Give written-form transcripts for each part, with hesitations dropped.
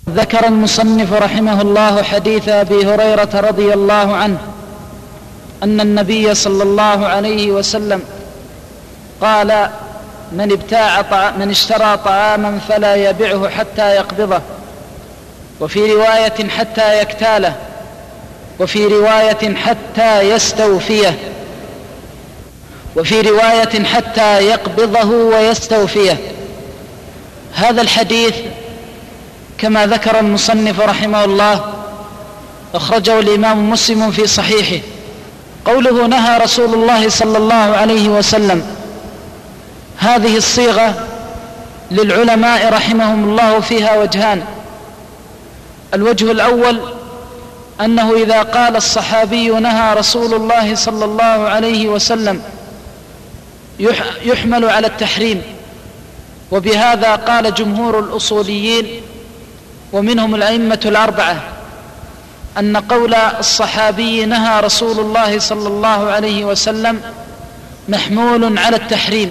ذكر المصنف رحمه الله حديث أبي هريرة رضي الله عنه أن النبي صلى الله عليه وسلم قال: من اشترى طعاما فلا يبعه حتى يقبضه، وفي رواية حتى يكتاله، وفي رواية حتى يستوفيه، وفي رواية حتى يقبضه ويستوفيه. هذا الحديث كما ذكر المصنف رحمه الله أخرجه الإمام مسلم في صحيحه. قوله نهى رسول الله صلى الله عليه وسلم، هذه الصيغة للعلماء رحمهم الله فيها وجهان. الوجه الأول أنه إذا قال الصحابي نهى رسول الله صلى الله عليه وسلم يحمل على التحريم، وبهذا قال جمهور الأصوليين ومنهم الأئمة الأربعة أن قول الصحابي نهى رسول الله صلى الله عليه وسلم محمول على التحريم.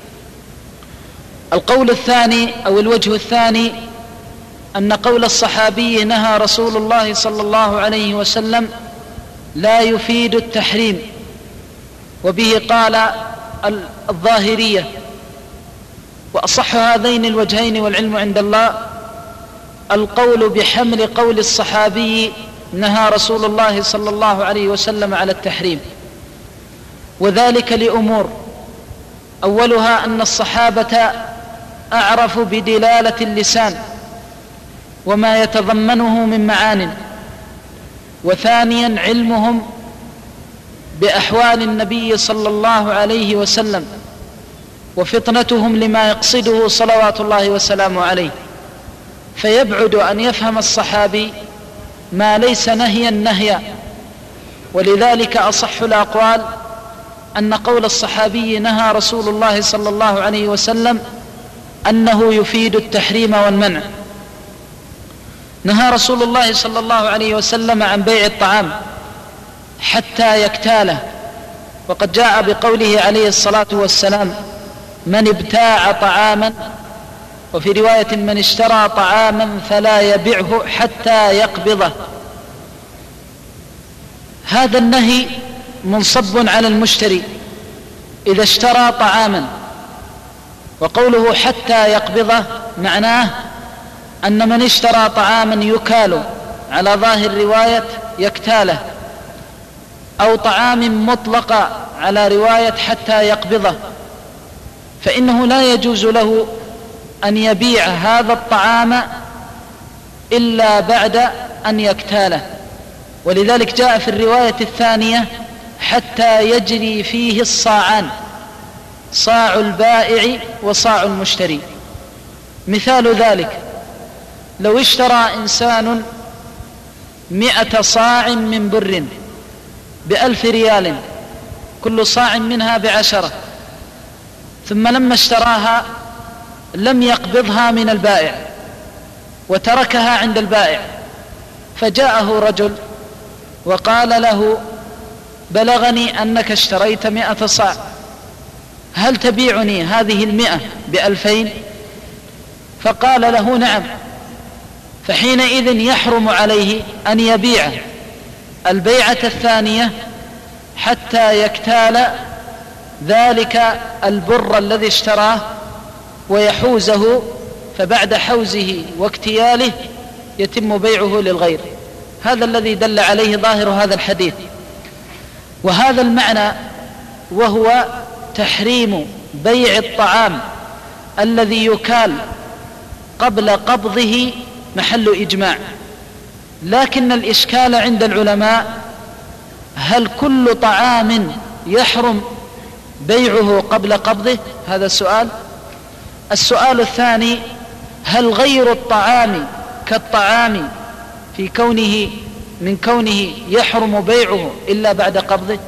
القول الثاني أو الوجه الثاني أن قول الصحابي نهى رسول الله صلى الله عليه وسلم لا يفيد التحريم، وبه قال الظاهرية. وأصح هذين الوجهين والعلم عند الله القول بحمل قول الصحابي نهى رسول الله صلى الله عليه وسلم على التحريم، وذلك لأمور: أولها أن الصحابة أعرفوا بدلالة اللسان وما يتضمنه من معان، وثانيا علمهم بأحوال النبي صلى الله عليه وسلم وفطنتهم لما يقصده صلوات الله وسلامه عليه، فيبعد أن يفهم الصحابي ما ليس نهيا نهيا. ولذلك أصح الأقوال أن قول الصحابي نهى رسول الله صلى الله عليه وسلم أنه يفيد التحريم والمنع. نهى رسول الله صلى الله عليه وسلم عن بيع الطعام حتى يكتاله، وقد جاء بقوله عليه الصلاة والسلام: من ابتاع طعاما، وفي رواية من اشترى طعاما فلا يبعه حتى يقبضه. هذا النهي منصب على المشتري إذا اشترى طعاما، وقوله حتى يقبضه معناه أن من اشترى طعاما يكال على ظاهر رواية يكتاله، أو طعام مطلق على رواية حتى يقبضه، فإنه لا يجوز له أن يبيع هذا الطعام إلا بعد أن يكتاله. ولذلك جاء في الرواية الثانية حتى يجري فيه الصاعان، صاع البائع وصاع المشتري. مثال ذلك: لو اشترى إنسان 100 صاع من بر ب1,000 ريال، كل صاع منها ب10، ثم لما اشتراها لم يقبضها من البائع وتركها عند البائع، فجاءه رجل وقال له: بلغني أنك اشتريت 100 صاع، هل تبيعني هذه 100 ب2,000؟ فقال له: نعم. فحينئذ يحرم عليه أن يبيع البيعة الثانية حتى يكتال ذلك البر الذي اشتراه ويحوزه، فبعد حوزه واكتياله يتم بيعه للغير. هذا الذي دل عليه ظاهر هذا الحديث. وهذا المعنى وهو تحريم بيع الطعام الذي يكال قبل قبضه محل إجماع. لكن الإشكال عند العلماء: هل كل طعام يحرم بيعه قبل قبضه؟ هذا السؤال. السؤال الثاني: هل غير الطعام كالطعام في كونه يحرم بيعه إلا بعد قبضه؟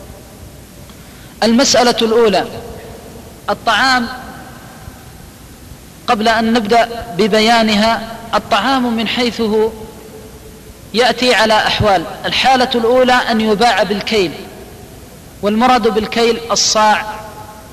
المسألة الأولى: الطعام، قبل أن نبدأ ببيانها، الطعام من حيث هو يأتي على أحوال. الحالة الأولى أن يباع بالكيل، والمراد بالكيل الصاع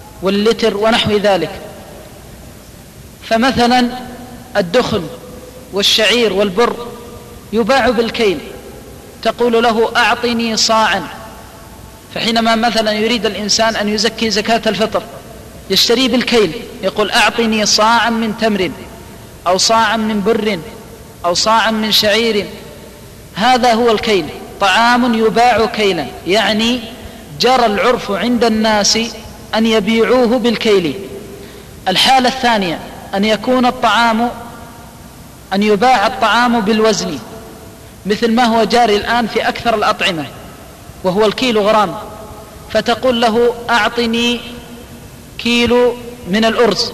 واللتر ونحو ذلك. فمثلا الدخن والشعير والبر يباع بالكيل، تقول له أعطني صاعا. فحينما مثلا يريد الإنسان أن يزكي زكاة الفطر يشتري بالكيل، يقول أعطني صاعا من تمر أو صاعا من بر أو صاعا من شعير. هذا هو الكيل، طعام يباع كيلا، يعني جرى العرف عند الناس أن يبيعوه بالكيل. الحالة الثانية أن يباع الطعام بالوزن، مثل ما هو جاري الآن في أكثر الأطعمة وهو الكيلو غرام، فتقول له أعطني كيلو من الأرز،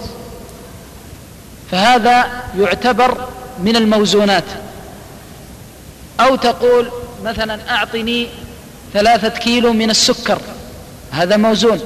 فهذا يعتبر من الموزونات. أو تقول مثلا أعطني 3 كيلو من السكر، هذا موزون.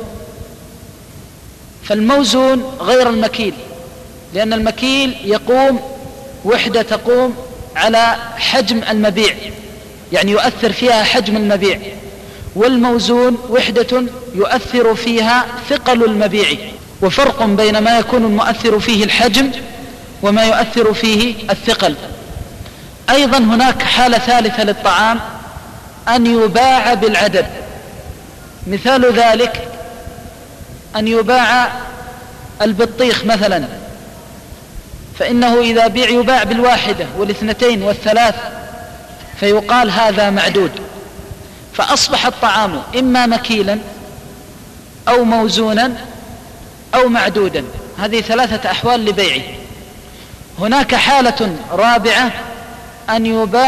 فالموزون غير المكيل، لأن المكيل يقوم وحدة تقوم على حجم المبيع، يعني يؤثر فيها حجم المبيع، والموزون وحدة يؤثر فيها ثقل المبيع. وفرق بين ما يكون المؤثر فيه الحجم وما يؤثر فيه الثقل. أيضا هناك حالة ثالثة للطعام، أن يباع بالعدد. مثال ذلك أن يباع البطيخ مثلا، فإنه إذا بيع يباع بالواحدة والاثنتين والثلاث، فيقال هذا معدود. فأصبح الطعام إما مكيلا أو موزونا أو معدودا. هذه 3 أحوال لبيعه. هناك حالة رابعة، أن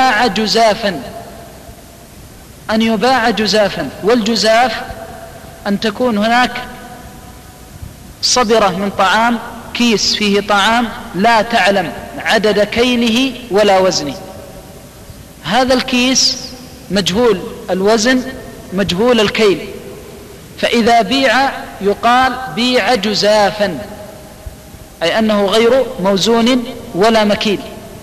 يباع جزافا. والجزاف أن تكون هناك صبرة من طعام، كيس فيه طعام لا تعلم عدد كيله ولا وزنه. هذا الكيس مجهول الوزن مجهول الكيل، فإذا بيع يقال بيع جزافا، أي أنه غير موزون ولا مكيل.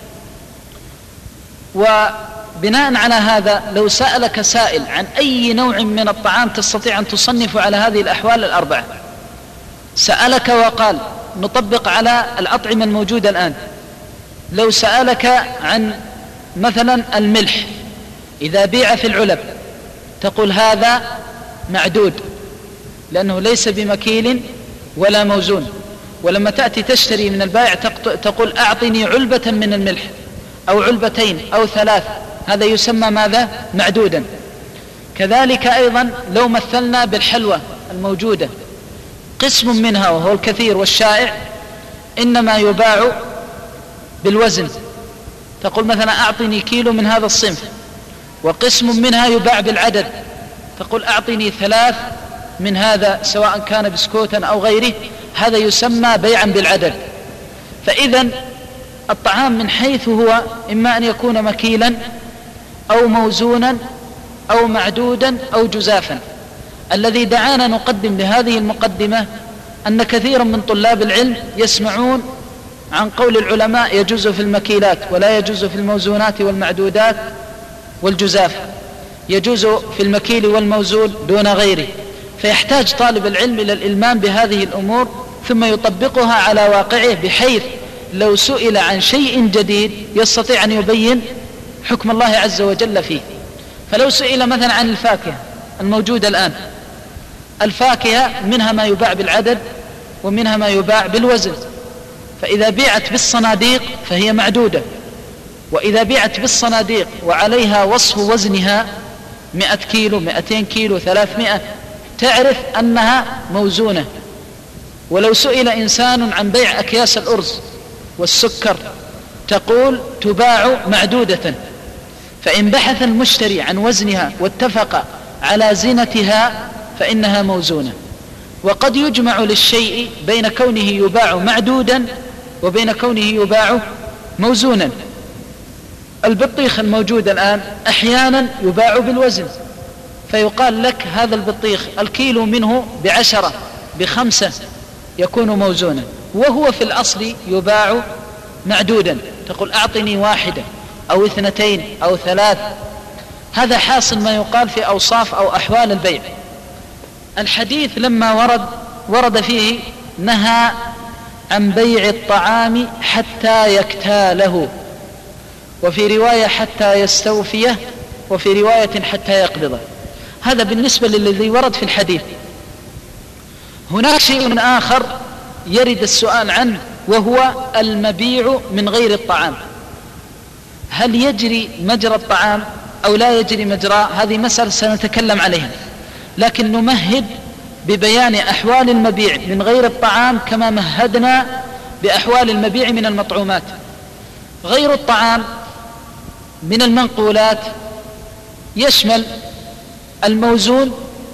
وبناء على هذا لو سألك سائل عن أي نوع من الطعام تستطيع أن تصنف على هذه الأحوال ال4، سألك وقال نطبق على الأطعمة الموجودة الآن، لو سألك عن مثلا الملح، إذا بيع في العلب تقول هذا معدود لأنه ليس بمكيل ولا موزون. ولما تأتي تشتري من البائع تقول أعطني علبة من الملح أو علبتين أو 3، هذا يسمى ماذا؟ معدودا. كذلك أيضا لو مثلنا بالحلوى الموجودة، قسم منها وهو الكثير والشائع إنما يباع بالوزن، تقول مثلا أعطني كيلو من هذا الصنف، وقسم منها يباع بالعدد، تقول أعطني 3 من هذا سواء كان بسكوتا أو غيره، هذا يسمى بيعا بالعدد. فإذا الطعام من حيث هو إما أن يكون مكيلا أو موزونا أو معدودا أو جزافا. الذي دعانا نقدم لهذه المقدمة أن كثيرا من طلاب العلم يسمعون عن قول العلماء يجوز في المكيلات ولا يجوز في الموزونات والمعدودات والجزاف، يجوز في المكيل والموزون دون غيره، فيحتاج طالب العلم إلى الإلمام بهذه الأمور ثم يطبقها على واقعه، بحيث لو سئل عن شيء جديد يستطيع أن يبين حكم الله عز وجل فيه. فلو سئل مثلا عن الفاكهة الموجودة الآن، الفاكهة منها ما يباع بالعدد ومنها ما يباع بالوزن، فإذا بيعت بالصناديق فهي معدودة، وإذا بيعت بالصناديق وعليها وصف وزنها 100 كيلو 200 كيلو 300 تعرف أنها موزونة. ولو سئل إنسان عن بيع أكياس الأرز والسكر تقول تباع معدودة، فإن بحث المشتري عن وزنها واتفق على زينتها فإنها موزونة. وقد يجمع للشيء بين كونه يباع معدودا وبين كونه يباع موزونا. البطيخ الموجود الآن أحيانا يباع بالوزن، فيقال لك هذا البطيخ الكيلو منه ب10 ب5 يكون موزونا، وهو في الأصل يباع معدودا، تقول أعطني 1 أو 2 أو 3. هذا حاصل ما يقال في أوصاف أو أحوال البيع. الحديث لما ورد فيه نهى عن بيع الطعام حتى يكتاله، وفي رواية حتى يستوفيه، وفي رواية حتى يقبضه. هذا بالنسبة للذي ورد في الحديث. هناك شيء آخر يرد السؤال عنه، وهو المبيع من غير الطعام. هل يجري مجرى الطعام أو لا يجري مجراه؟ هذه مسألة سنتكلم عليها، لكن نمهد ببيان أحوال المبيع من غير الطعام كما مهدنا بأحوال المبيع من المطعومات. غير الطعام من المنقولات يشمل الموزون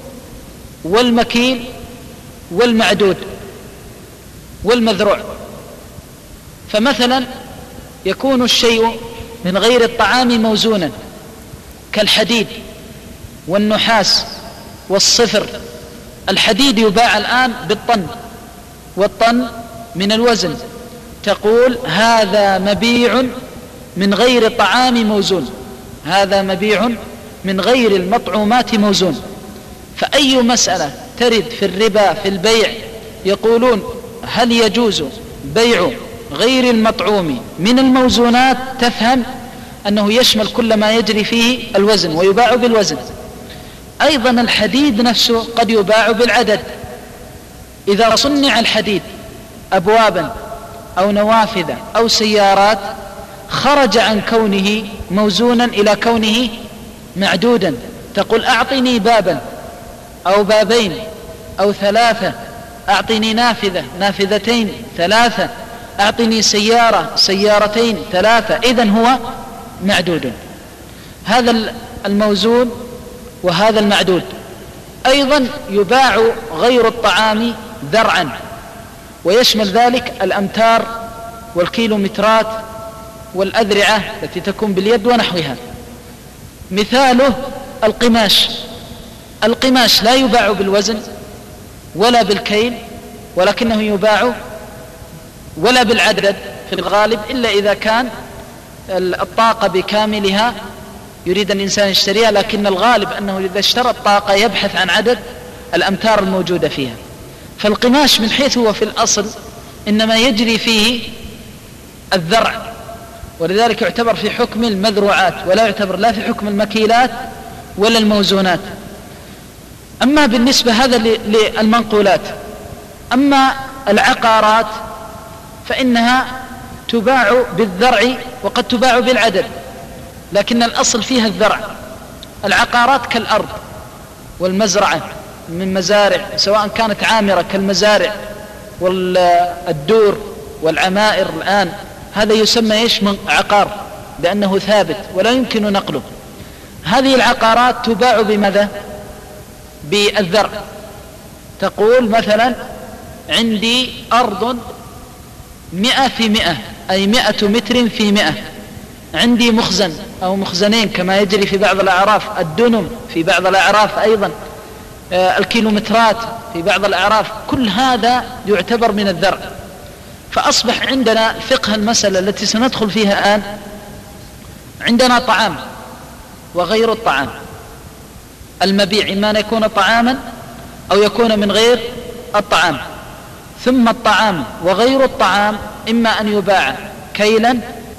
والمكيل والمعدود والمذروع. فمثلا يكون الشيء من غير الطعام موزونا كالحديد والنحاس والصفر. الحديد يباع الآن بالطن، والطن من الوزن، تقول هذا مبيع من غير الطعام موزون، هذا مبيع من غير المطعومات موزون. فأي مسألة ترد في الربا في البيع يقولون هل يجوز بيع غير المطعوم من الموزونات، تفهم أنه يشمل كل ما يجري فيه الوزن ويباع بالوزن. أيضا الحديد نفسه قد يباع بالعدد. إذا صنع الحديد أبوابا أو نوافذ أو سيارات خرج عن كونه موزونا إلى كونه معدودا، تقول أعطني بابا أو بابين أو ثلاثة، أعطني نافذة نافذتين ثلاثة، أعطني سيارة سيارتين ثلاثة، إذن هو معدود. هذا الموزون وهذا المعدود. أيضا يباع غير الطعام ذرعا، ويشمل ذلك الأمتار والكيلومترات والأذرعة التي تكون باليد ونحوها. مثاله القماش. القماش لا يباع بالوزن ولا بالكيل، ولكنه يباع ولا بالعدد في الغالب، إلا إذا كان الطاقة بكاملها يريد الإنسان يشتريها، لكن الغالب أنه إذا اشترى الطاقة يبحث عن عدد الأمتار الموجودة فيها. فالقماش من حيث هو في الأصل إنما يجري فيه الذرع، ولذلك يعتبر في حكم المذروعات، ولا يعتبر لا في حكم المكيلات ولا الموزونات. أما بالنسبة هذا للمنقولات. أما العقارات فإنها تباع بالذرع وقد تباع بالعدد، لكن الأصل فيها الذرع. العقارات كالأرض والمزرعة من مزارع، سواء كانت عامرة كالمزارع والدور والعمائر الآن، هذا يسمى عقار، لأنه ثابت ولا يمكن نقله. هذه العقارات تباع بماذا؟ بالذرع. تقول مثلا عندي أرض 100 في 100، أي 100 متر في 100. عندي مخزن أو مخزنين كما يجري في بعض الأعراف، الدنم في بعض الأعراف أيضا، الكيلومترات في بعض الأعراف، كل هذا يعتبر من الذرع. فأصبح عندنا فقه المسألة التي سندخل فيها الآن. عندنا طعام وغير الطعام. المبيع إما أن يكون طعاما أو يكون من غير الطعام. ثم الطعام وغير الطعام إما أن يباع كيلا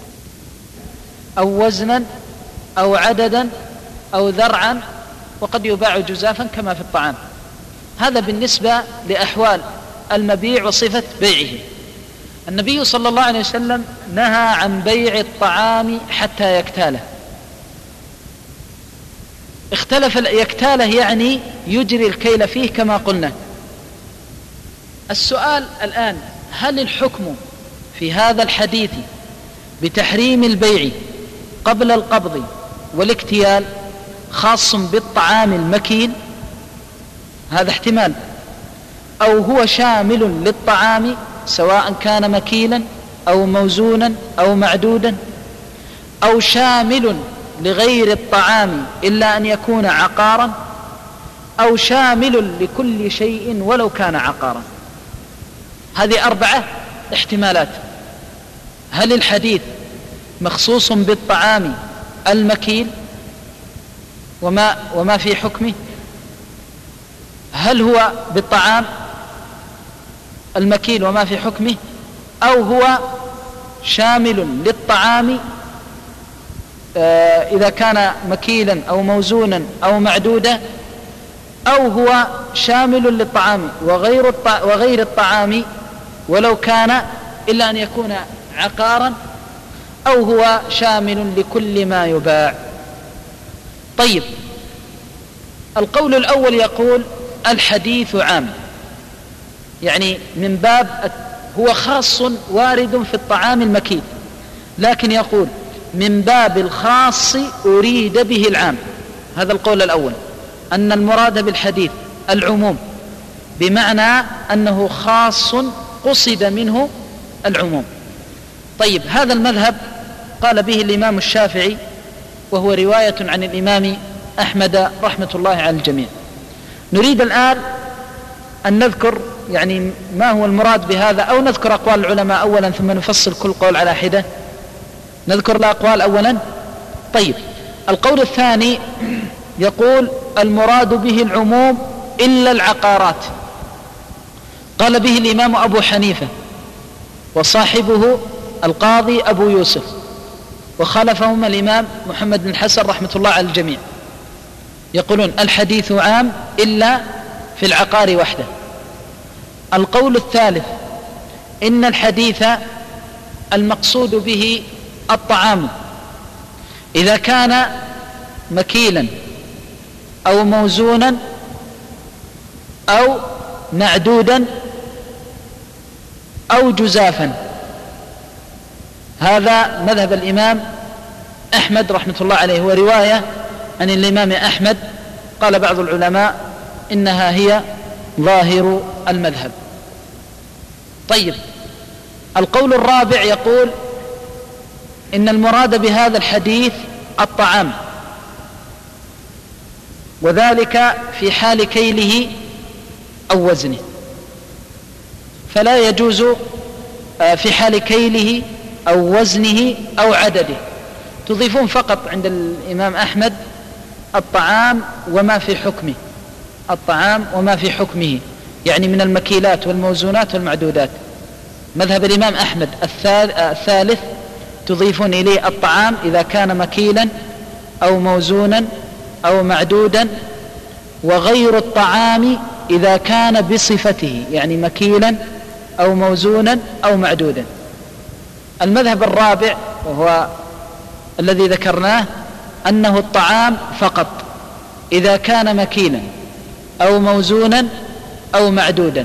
أو وزنا أو عددا أو ذرعا، وقد يباع جزافا كما في الطعام. هذا بالنسبة لأحوال المبيع وصفة بيعه. النبي صلى الله عليه وسلم نهى عن بيع الطعام حتى يكتاله. اختلف يكتاله يعني يجري الكيل فيه كما قلنا. السؤال الآن، هل الحكم في هذا الحديث بتحريم البيع قبل القبض والاكتيال خاص بالطعام المكيل؟ هذا احتمال. أو هو شامل للطعام سواء كان مكيلا أو موزونا أو معدودا، أو شامل لغير الطعام إلا أن يكون عقارا، أو شامل لكل شيء ولو كان عقارا. هذه 4 احتمالات. هل الحديث مخصوص بالطعام المكيل وما في حكمه؟ هل هو بالطعام المكيل وما في حكمه، أو هو شامل للطعام إذا كان مكيلا أو موزونا أو معدودا، أو هو شامل للطعام وغير الطعام ولو كان، إلا أن يكون عقارا، أو هو شامل لكل ما يباع. طيب، القول الأول يقول الحديث عام، يعني من باب هو خاص وارد في الطعام المكيل، لكن يقول من باب الخاص أريد به العام. هذا القول الأول، أن المراد بالحديث العموم، بمعنى أنه خاص قصد منه العموم. طيب، هذا المذهب قال به الإمام الشافعي، وهو رواية عن الإمام أحمد رحمة الله على الجميع. نريد الآن أن نذكر يعني ما هو المراد بهذا، أو نذكر أقوال العلماء أولا ثم نفصل كل قول على حدة. نذكر الأقوال أولا. طيب، القول الثاني يقول المراد به العموم إلا العقارات، قال به الإمام أبو حنيفة وصاحبه القاضي أبو يوسف، وخالفهم الإمام محمد بن الحسن رحمة الله على الجميع، يقولون الحديث عام إلا في العقار وحده. القول الثالث إن الحديث المقصود به الطعام، إذا كان مكيلا أو موزونا أو معدودا أو جزافا. هذا مذهب الإمام أحمد رحمة الله عليه، ورواية عن الإمام أحمد، قال بعض العلماء إنها هي ظاهر المذهب. طيب، القول الرابع يقول إن المراد بهذا الحديث الطعام، وذلك في حال كيله أو وزنه، فلا يجوز في حال كيله أو وزنه أو عدده. تضيفون فقط عند الإمام أحمد الطعام وما في حكمه، الطعام وما في حكمه، يعني من المكيلات والموزونات والمعدودات. مذهب الإمام أحمد الثالث تضيفون إليه الطعام إذا كان مكيلا أو موزونا أو معدودا، وغير الطعام إذا كان بصفته، يعني مكيلا أو موزونا أو معدودا. المذهب الرابع وهو الذي ذكرناه أنه الطعام فقط إذا كان مكيلا أو موزونا أو معدودا.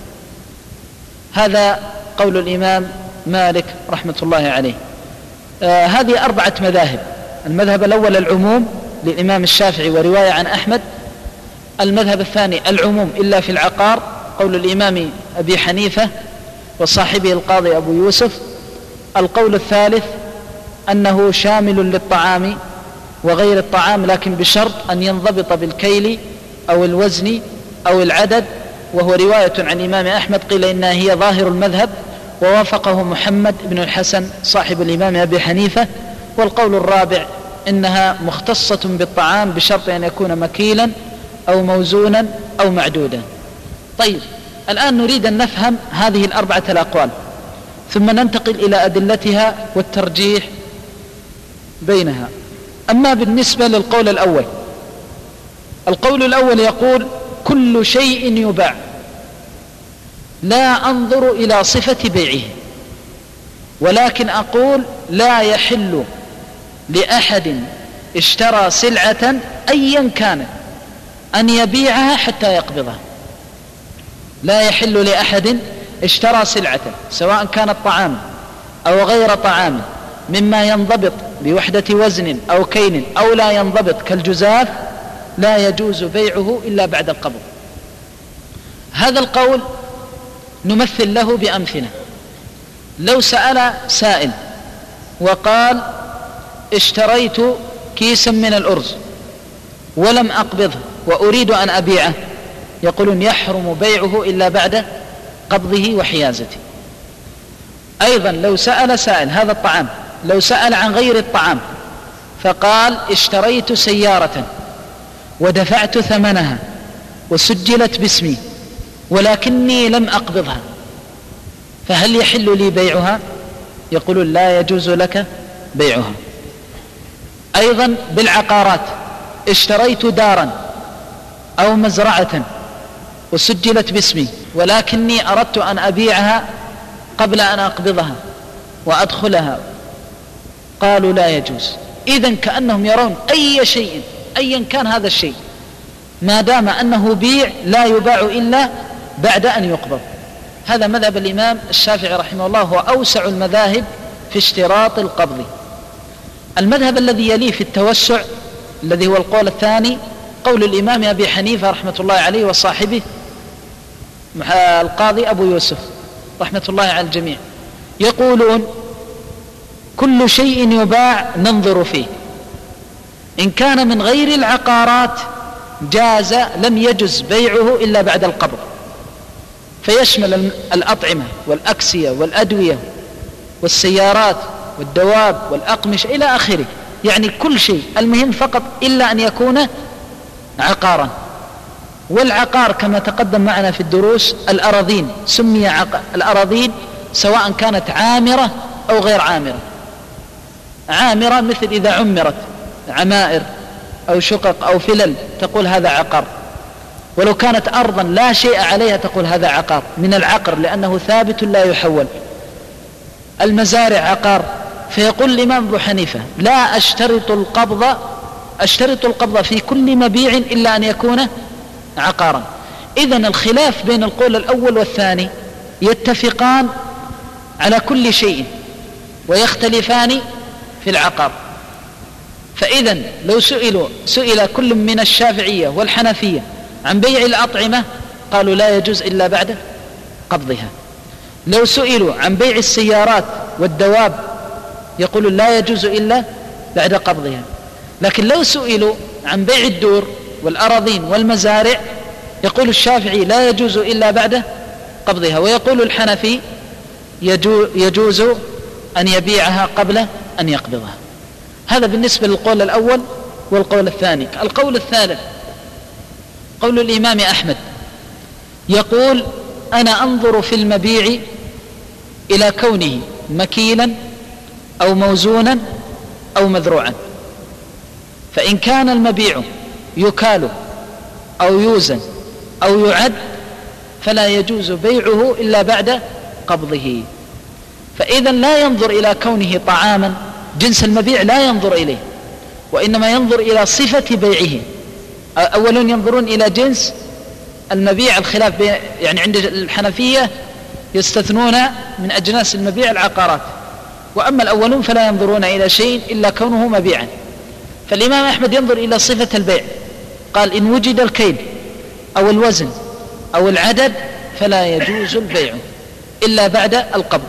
هذا قول الإمام مالك رحمة الله عليه. هذه 4 مذاهب. المذهب الأول العموم للإمام الشافعي ورواية عن أحمد. المذهب الثاني العموم إلا في العقار، قول الإمام أبي حنيفة وصاحبه القاضي أبو يوسف. القول الثالث أنه شامل للطعام وغير الطعام، لكن بشرط أن ينضبط بالكيل أو الوزن أو العدد، وهو رواية عن الإمام أحمد، قيل إنها هي ظاهر المذهب، ووافقه محمد بن الحسن صاحب الإمام أبي حنيفة. والقول الرابع إنها مختصة بالطعام بشرط أن يكون مكيلا أو موزونا أو معدودا. طيب، الآن نريد أن نفهم هذه 4 الأقوال، ثم ننتقل إلى أدلتها والترجيح بينها. أما بالنسبة للقول الأول، القول الأول يقول كل شيء يباع، لا أنظر إلى صفة بيعه، ولكن أقول لا يحل لأحد اشترى سلعة أيا كانت أن يبيعها حتى يقبضها. لا يحل لأحد اشترى سلعة سواء كانت طعام أو غير طعام مما ينضبط بوحدة وزن أو كيل أو لا ينضبط كالجزاف، لا يجوز بيعه إلا بعد القبض. هذا القول نمثل له بأمثلة. لو سأل سائل وقال اشتريت كيسا من الأرز ولم أقبضه وأريد أن أبيعه، يقولون يحرم بيعه إلا بعد قبضه وحيازته. أيضا لو سأل سائل، هذا الطعام، لو سأل عن غير الطعام فقال اشتريت سيارة ودفعت ثمنها وسجلت باسمي ولكني لم أقبضها، فهل يحل لي بيعها؟ يقولون لا يجوز لك بيعها. أيضا بالعقارات، اشتريت دارا أو مزرعة وسجلت باسمي، ولكني أردت أن أبيعها قبل أن أقبضها وأدخلها، قالوا لا يجوز. إذن كأنهم يرون أي شيء أيا كان هذا الشيء ما دام أنه بيع لا يباع إلا بعد أن يقبض. هذا مذهب الإمام الشافعي رحمه الله، هو أوسع المذاهب في اشتراط القبض. المذهب الذي يليه في التوسع الذي هو القول الثاني قول الإمام أبي حنيفة رحمة الله عليه وصاحبه القاضي أبو يوسف رحمة الله على الجميع، يقولون كل شيء يباع ننظر فيه، إن كان من غير العقارات جاز، لم يجز بيعه إلا بعد القبض، فيشمل الأطعمة والأكسية والأدوية والسيارات والدواب والأقمشة إلى آخره، يعني كل شيء، المهم فقط إلا أن يكون عقارا. والعقار كما تقدم معنا في الدروس الأراضين، سمي الأراضين سواء كانت عامرة أو غير عامرة. عامرة مثل إذا عمرت عمائر أو شقق أو فلل تقول هذا عقار، ولو كانت أرضا لا شيء عليها تقول هذا عقار من العقر لأنه ثابت لا يحول. المزارع عقار، فيقول الإمام أبو حنيفة لا أشترط القبض في كل مبيع إلا أن يكون عقارا. إذن الخلاف بين القول الأول والثاني، يتفقان على كل شيء ويختلفان في العقار. فإذن لو سئل كل من الشافعية والحنفية عن بيع الأطعمة قالوا لا يجوز إلا بعد قبضها. لو سئلوا عن بيع السيارات والدواب يقولوا لا يجوز إلا بعد قبضها. لكن لو سئلوا عن بيع الدور والأراضين والمزارع يقول الشافعي لا يجوز إلا بعد قبضها، ويقول الحنفي يجوز أن يبيعها قبل أن يقبضها. هذا بالنسبة للقول الأول والقول الثاني. القول الثالث قول الإمام أحمد، يقول أنا أنظر في المبيع إلى كونه مكيلا أو موزونا أو مذروعا، فإن كان المبيع يكال أو يوزن أو يعد فلا يجوز بيعه إلا بعد قبضه. فإذا لا ينظر إلى كونه طعاما، جنس المبيع لا ينظر إليه، وإنما ينظر إلى صفة بيعه. أولا ينظرون إلى جنس المبيع، الخلاف يعني عند الحنفية يستثنون من أجناس المبيع العقارات، وأما الأولون فلا ينظرون إلى شيء إلا كونه مبيعا. فالإمام أحمد ينظر إلى صفة البيع، قال إن وجد الكيل أو الوزن أو العدد فلا يجوز البيع إلا بعد القبض.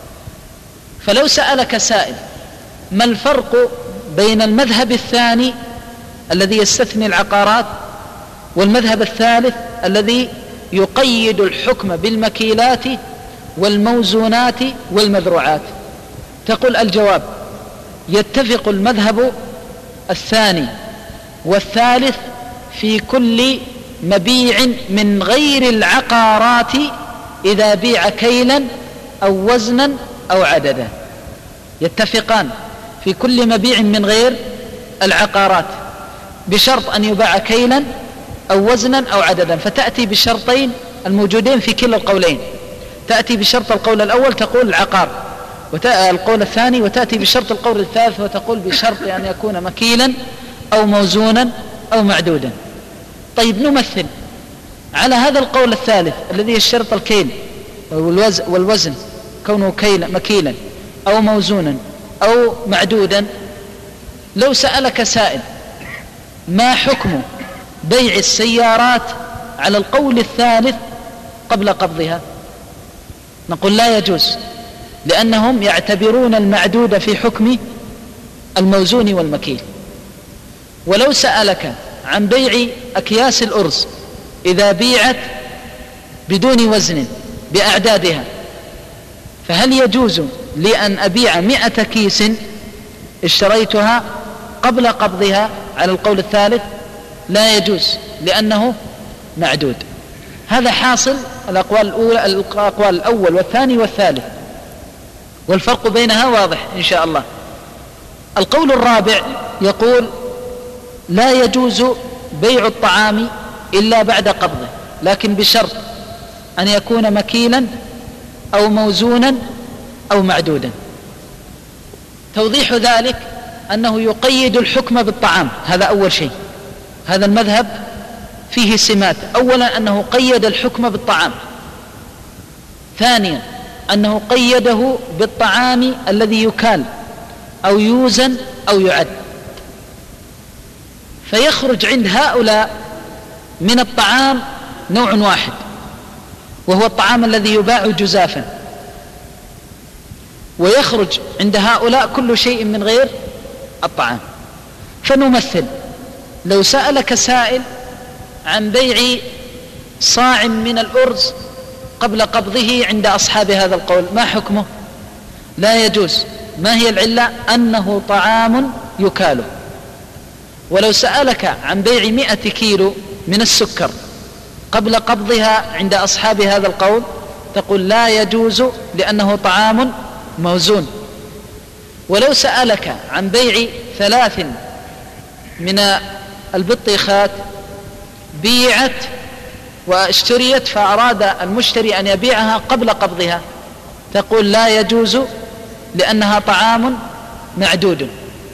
فلو سألك سائل ما الفرق بين المذهب الثاني الذي يستثني العقارات والمذهب الثالث الذي يقيد الحكم بالمكيلات والموزونات والمذروعات، تقول الجواب يتفق المذهب الثاني والثالث في كل مبيع من غير العقارات إذا بيع كيلا أو وزنا أو عددا. يتفقان في كل مبيع من غير العقارات بشرط أن يباع كيلا أو وزنا أو عددا، فتأتي بالشرطين الموجودين في كلا القولين. تأتي بشرط القول الأول تقول العقار، القول الثاني، وتأتي بشرط القول الثالث وتقول بشرط أن يكون مكيلا أو موزونا أو معدودا. طيب نمثل على هذا القول الثالث الذي يشترط الكيل والوزن كونه مكيلا أو موزونا أو معدودا. لو سألك سائل ما حكم بيع السيارات على القول الثالث قبل قبضها، نقول لا يجوز، لأنهم يعتبرون المعدود في حكم الموزون والمكيل. ولو سألك عن بيع أكياس الأرز إذا بيعت بدون وزن بأعدادها، فهل يجوز لأن أبيع 100 كيس اشتريتها قبل قبضها على القول الثالث؟ لا يجوز لأنه معدود. هذا حاصل الأقوال الأول والثاني والثالث، والفرق بينها واضح إن شاء الله. القول الرابع يقول لا يجوز بيع الطعام إلا بعد قبضه، لكن بشرط أن يكون مكيلا أو موزونا أو معدودا. توضيح ذلك أنه يقيد الحكم بالطعام، هذا أول شيء. هذا المذهب فيه سمات: أولا أنه قيد الحكم بالطعام، ثانيا أنه قيده بالطعام الذي يكال أو يوزن أو يعد. فيخرج عند هؤلاء من الطعام نوع واحد، وهو الطعام الذي يباع جزافا، ويخرج عند هؤلاء كل شيء من غير الطعام. فنمثل: لو سألك سائل عن بيع صاع من الأرز قبل قبضه عند أصحاب هذا القول، ما حكمه؟ لا يجوز. ما هي العلة؟ أنه طعام يكاله. ولو سألك عن بيع 100 كيلو من السكر قبل قبضها عند أصحاب هذا القول، تقول لا يجوز لأنه طعام موزون. ولو سألك عن بيع 3 من البطيخات بيعت واشتريت فأراد المشتري أن يبيعها قبل قبضها، تقول لا يجوز لأنها طعام معدود.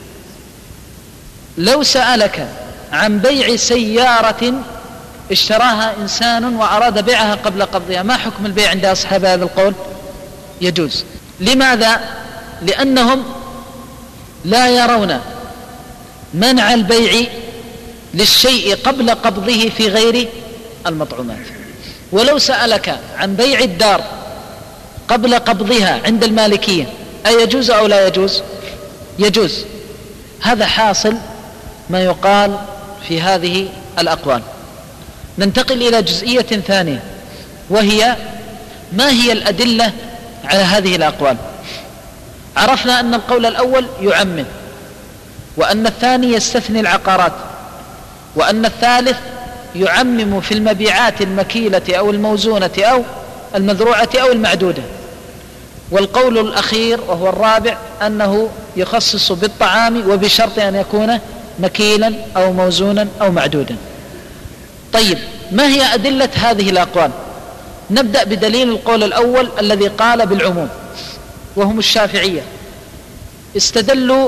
لو سألك عن بيع سيارة اشتراها إنسان وأراد بيعها قبل قبضها، ما حكم البيع عند أصحاب هذا القول؟ يجوز. لماذا؟ لأنهم لا يرون منع البيع للشيء قبل قبضه في غير المطعومات. ولو سألك عن بيع الدار قبل قبضها عند المالكية أيجوز أو لا يجوز؟ يجوز. هذا حاصل ما يقال في هذه الأقوال. ننتقل إلى جزئية ثانية، وهي ما هي الأدلة على هذه الأقوال. عرفنا أن القول الأول يعمم، وأن الثاني يستثني العقارات، وأن الثالث يعمم في المبيعات المكيلة أو الموزونة أو المذروعة أو المعدودة. والقول الأخير وهو الرابع أنه يخصص بالطعام وبشرط أن يكون مكيلا أو موزونا أو معدودا. طيب، ما هي أدلة هذه الأقوال؟ نبدأ بدليل القول الأول الذي قال بالعموم، وهم الشافعية. استدلوا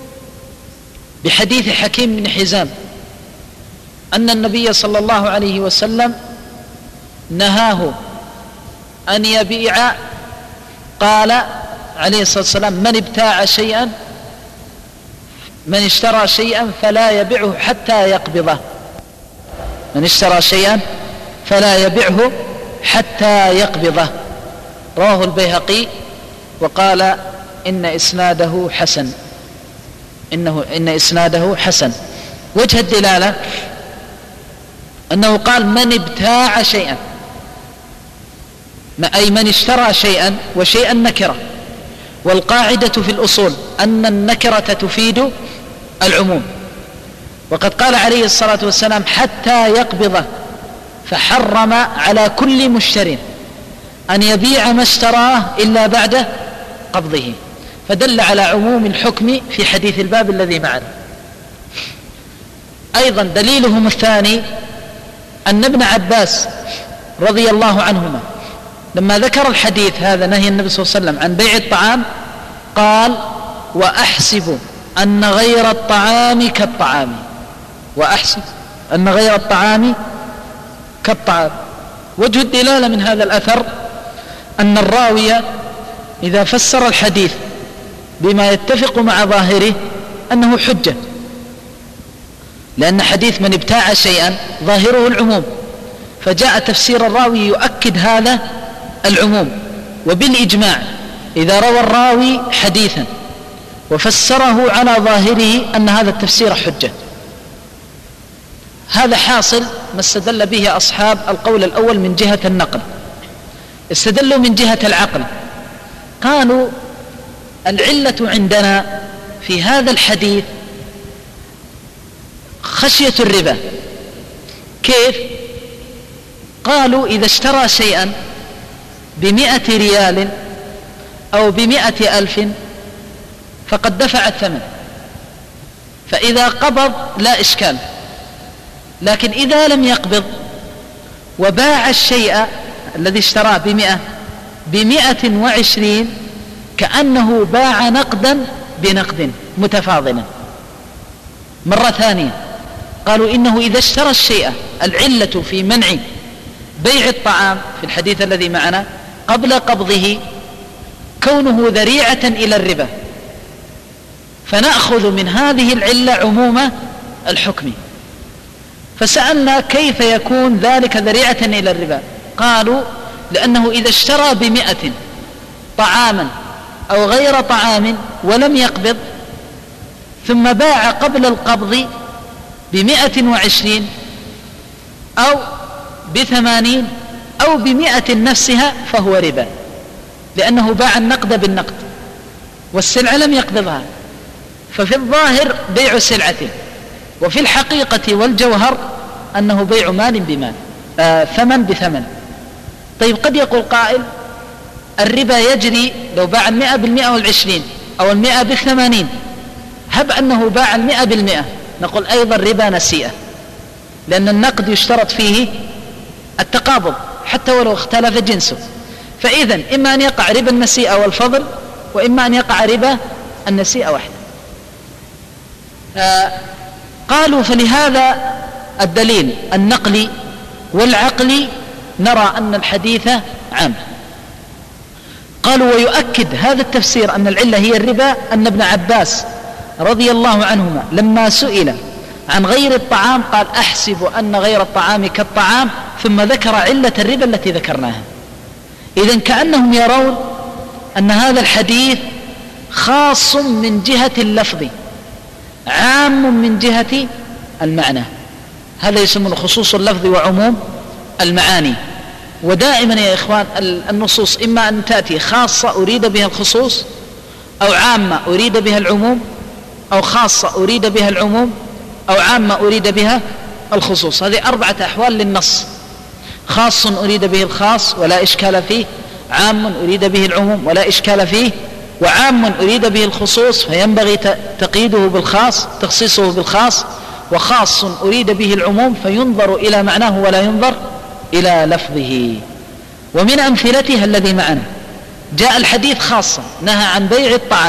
بحديث حكيم بن حزام أن النبي صلى الله عليه وسلم نهاه أن يبيع، قال عليه الصلاة والسلام: من اشترى شيئا فلا يبيعه حتى يقبضه. من اشترى شيئا فلا يبيعه حتى يقبضه. رواه البيهقي وقال إن إسناده حسن. إن إسناده حسن. وجه الدلالة أنه قال من ابتاع شيئا، أي من اشترى شيئا، وشيئا نكرة، والقاعدة في الأصول أن النكرة تفيد العموم. وقد قال عليه الصلاة والسلام: حتى يقبضه، فحرم على كل مشتر أن يبيع ما اشتراه إلا بعد قبضه، فدل على عموم الحكم في حديث الباب الذي معنا. أيضا دليلهم الثاني أن ابن عباس رضي الله عنهما لما ذكر الحديث هذا نهي النبي صلى الله عليه وسلم عن بيع الطعام قال: وأحسب أن غير الطعام كالطعام. وأحسب أن غير الطعام كالطعام. وجه الدلالة من هذا الأثر أن الراوي إذا فسر الحديث بما يتفق مع ظاهره أنه حجة، لأن حديث من ابتاع شيئا ظاهره العموم، فجاء تفسير الراوي يؤكد هذا العموم. وبالإجماع إذا روى الراوي حديثا وفسره على ظاهره أن هذا التفسير حجة. هذا حاصل ما استدل به أصحاب القول الأول من جهة النقل. استدلوا من جهة العقل، قالوا: العلة عندنا في هذا الحديث خشية الربا. كيف؟ قالوا: إذا اشترى شيئا 100 ريال أو 100,000 فقد دفع الثمن، فإذا قبض لا إشكال، لكن إذا لم يقبض وباع الشيء الذي اشتراه ب120 كأنه باع نقدا بنقد متفاضلا. مرة ثانية قالوا إنه إذا اشترى الشيء، العلة في منع بيع الطعام في الحديث الذي معنا قبل قبضه كونه ذريعة إلى الربا، فنأخذ من هذه العلة عموم الحكم. فسألنا كيف يكون ذلك ذريعة إلى الربا؟ قالوا لأنه إذا اشترى ب100 طعاما أو غير طعام ولم يقبض، ثم باع قبل القبض ب120 أو ب80 أو ب100 نفسها، فهو ربا، لأنه باع النقد بالنقد والسلعة لم يقبضها. ففي الظاهر بيع سلعة، وفي الحقيقة والجوهر أنه بيع مال بمال، ثمن بثمن. طيب قد يقول قائل الربا يجري لو باع 100 ب120 أو 100 ب80، هب أنه باع 100 ب100، نقول أيضا ربا نسيئة، لأن النقد يشترط فيه التقابض حتى ولو اختلف جنسه. فإذن إما أن يقع ربا النسيئة والفضل، وإما أن يقع ربا النسيئة وحده. قالوا فلهذا الدليل النقلي والعقلي نرى أن الحديث عام. قالوا ويؤكد هذا التفسير أن العلة هي الربا أن ابن عباس رضي الله عنهما لما سئل عن غير الطعام قال أحسب أن غير الطعام كالطعام، ثم ذكر علة الربا التي ذكرناها. إذن كأنهم يرون أن هذا الحديث خاص من جهة اللفظ، عام من جهة المعنى. هذا يسمونه خصوص اللفظ وعموم المعاني. ودائما يا إخوان النصوص إما أن تأتي خاصة أريد بها الخصوص، أو عامة أريد بها العموم، أو خاصة أريد بها العموم، أو عامة أريد بها الخصوص. هذه 4 أحوال للنص: خاص أريد به الخاص ولا إشكال فيه، عام أريد به العموم ولا إشكال فيه، وعام أريد به الخصوص فينبغي تقييده بالخاص تخصيصه بالخاص، وخاص أريد به العموم فينظر إلى معناه ولا ينظر إلى لفظه. ومن أمثلتها الذي معنا جاء الحديث خاصا نهى عن بيع الطعام،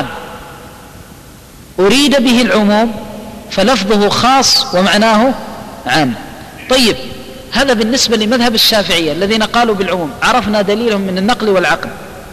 أريد به العموم فلفظه خاص ومعناه عام. طيب هذا بالنسبة لمذهب الشافعية الذين قالوا بالعموم، عرفنا دليلهم من النقل والعقل.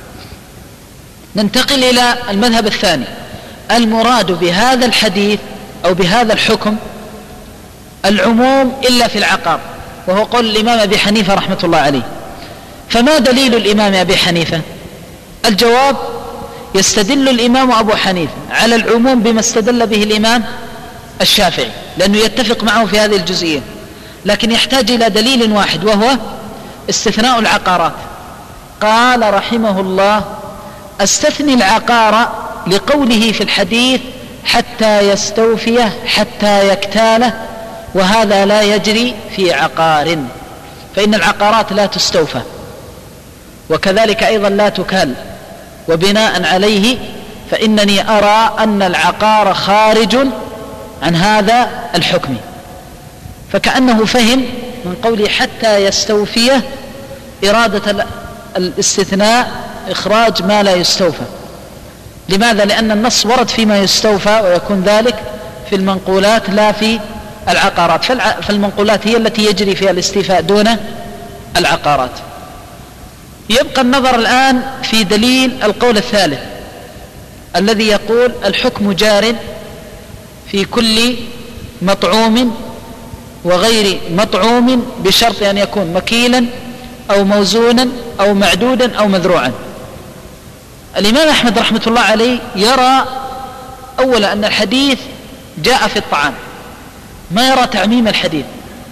ننتقل إلى المذهب الثاني. المراد بهذا الحديث أو بهذا الحكم العموم إلا في العقار، وهو قول الإمام أبي حنيفة رحمة الله عليه. فما دليل الإمام أبي حنيفة؟ الجواب: يستدل الإمام أبو حنيفة على العموم بما استدل به الإمام الشافعي، لأنه يتفق معه في هذه الجزئية، لكن يحتاج إلى دليل واحد وهو استثناء العقارات. قال رحمه الله: استثني العقار لقوله في الحديث حتى يستوفيه حتى يكتاله، وهذا لا يجري في عقار، فإن العقارات لا تستوفى، وكذلك أيضا لا تكال. وبناء عليه فإنني أرى أن العقار خارج عن هذا الحكم. فكأنه فهم من قوله حتى يستوفيه إرادة الاستثناء إخراج ما لا يستوفى. لماذا؟ لأن النص ورد فيما يستوفى، ويكون ذلك في المنقولات لا في العقارات، فالمنقولات هي التي يجري فيها الاستيفاء دون العقارات. يبقى النظر الآن في دليل القول الثالث الذي يقول الحكم جار في كل مطعوم وغير مطعوم بشرط أن يكون مكيلا أو موزونا أو معدودا أو مذروعا. الإمام أحمد رحمة الله عليه يرى أولا أن الحديث جاء في الطعام، ما يرى تعميم الحديث.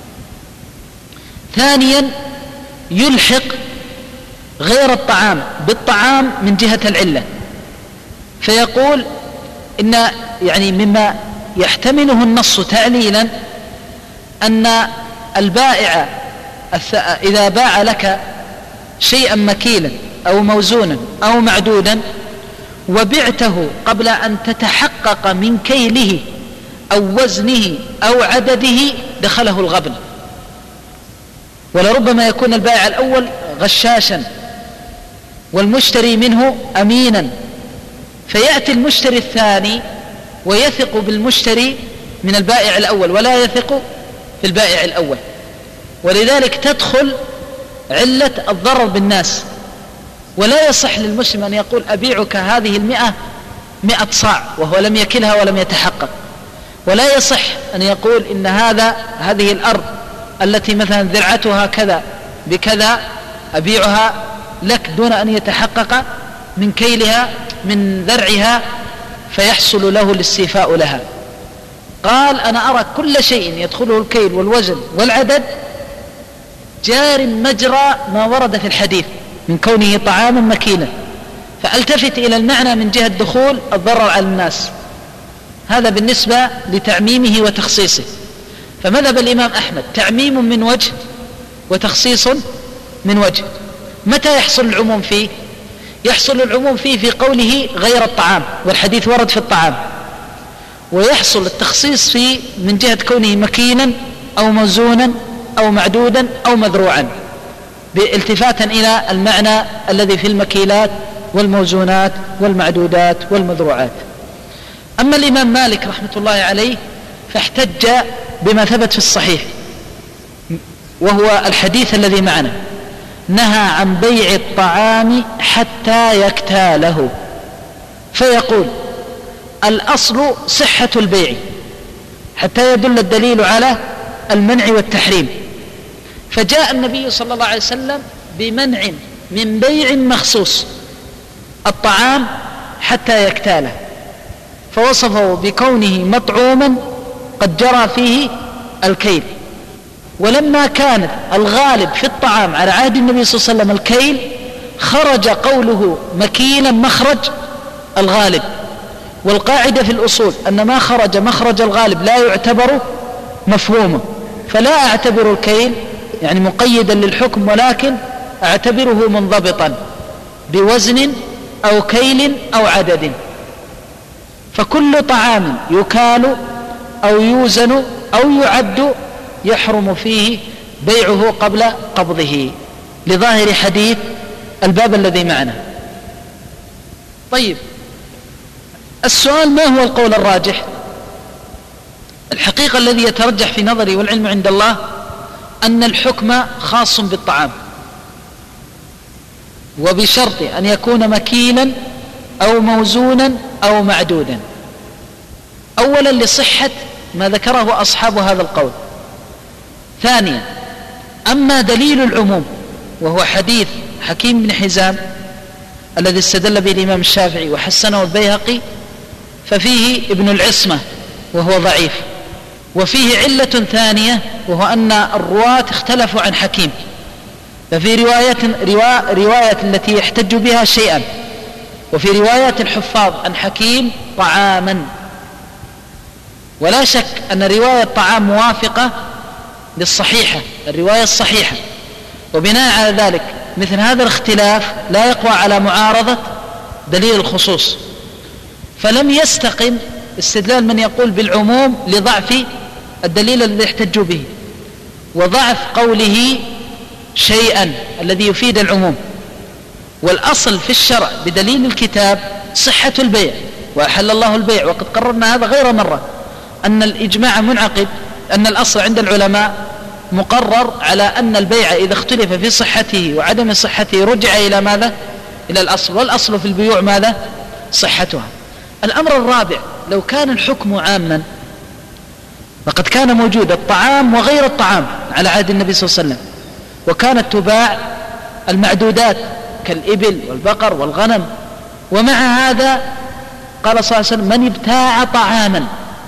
ثانيا يلحق غير الطعام بالطعام من جهة العلة، فيقول إن يعني مما يحتمله النص تعليلا أن البائع إذا باع لك شيئا مكيلا أو موزونا أو معدودا وبعته قبل أن تتحقق من كيله أو وزنه أو عدده دخله الغبن. ولربما يكون البائع الأول غشاشا والمشتري منه أمينا، فيأتي المشتري الثاني ويثق بالمشتري من البائع الأول ولا يثق في البائع الأول، ولذلك تدخل علة الضرر بالناس. ولا يصح للمسلم أن يقول أبيعك هذه 100 صاع وهو لم يكلها ولم يتحقق. ولا يصح أن يقول إن هذه الأرض التي مثلا ذرعتها كذا بكذا أبيعها لك دون أن يتحقق من كيلها من ذرعها فيحصل له الاستيفاء لها. قال أنا أرى كل شيء يدخله الكيل والوزن والعدد جار مجرى ما ورد في الحديث من كونه طعاما مكينا، فألتفت إلى المعنى من جهة دخول الضرر على الناس. هذا بالنسبة لتعميمه وتخصيصه. فمذهب الإمام أحمد تعميم من وجه وتخصيص من وجه. متى يحصل العموم فيه؟ يحصل العموم فيه في قوله غير الطعام، والحديث ورد في الطعام. ويحصل التخصيص فيه من جهة كونه مكينا أو موزونا أو معدودا أو مذروعا، بالتفاتا إلى المعنى الذي في المكيلات والموزونات والمعدودات والمذروعات. أما الإمام مالك رحمة الله عليه فاحتج بما ثبت في الصحيح، وهو الحديث الذي معنا: نهى عن بيع الطعام حتى يكتاله. فيقول الأصل صحة البيع حتى يدل الدليل على المنع والتحريم. فجاء النبي صلى الله عليه وسلم بمنع من بيع مخصوص الطعام حتى يكتاله، فوصفه بكونه مطعوما قد جرى فيه الكيل. ولما كان الغالب في الطعام على عهد النبي صلى الله عليه وسلم الكيل، خرج قوله مكيلا مخرج الغالب. والقاعدة في الأصول أن ما خرج مخرج الغالب لا يعتبر مفهوما، فلا أعتبر الكيل يعني مقيدا للحكم، ولكن أعتبره منضبطا بوزن أو كيل أو عدد. فكل طعام يكال أو يوزن أو يعد يحرم فيه بيعه قبل قبضه، لظاهر حديث الباب الذي معنا. طيب، السؤال: ما هو القول الراجح؟ الحقيقة الذي يترجح في نظري والعلم عند الله أن الحكم خاص بالطعام، وبشرط أن يكون مكيلا أو موزونا أو معدودا، أولا لصحة ما ذكره أصحاب هذا القول. ثانيا، أما دليل العموم وهو حديث حكيم بن حزام الذي استدل به الإمام الشافعي وحسنه البيهقي، ففيه ابن العصمة وهو ضعيف. وفيه علة ثانية، وهو أن الرواة اختلفوا عن حكيم، ففي رواية التي يحتج بها شيئا، وفي روايات الحفاظ عن حكيم طعاما. ولا شك أن رواية طعام موافقة للصحيحة، الرواية الصحيحة، وبناء على ذلك مثل هذا الاختلاف لا يقوى على معارضة دليل الخصوص. فلم يستقم استدلال من يقول بالعموم لضعف الدليل الذي يحتج به، وضعف قوله شيئا الذي يفيد العموم. والأصل في الشرع بدليل الكتاب صحة البيع، وأحل الله البيع، وقد قررنا هذا غير مرة، أن الإجماع منعقد، أن الأصل عند العلماء مقرر على أن البيع إذا اختلف في صحته وعدم صحته رجع إلى ماذا؟ إلى الأصل، والأصل في البيوع ماذا؟ صحتها. الأمر الرابع: لو كان الحكم عاما فقد كان موجود الطعام وغير الطعام على عهد النبي صلى الله عليه وسلم، وكانت تباع المعدودات كالإبل والبقر والغنم. ومع هذا قال صلى الله عليه وسلم: من ابتاع طعاما،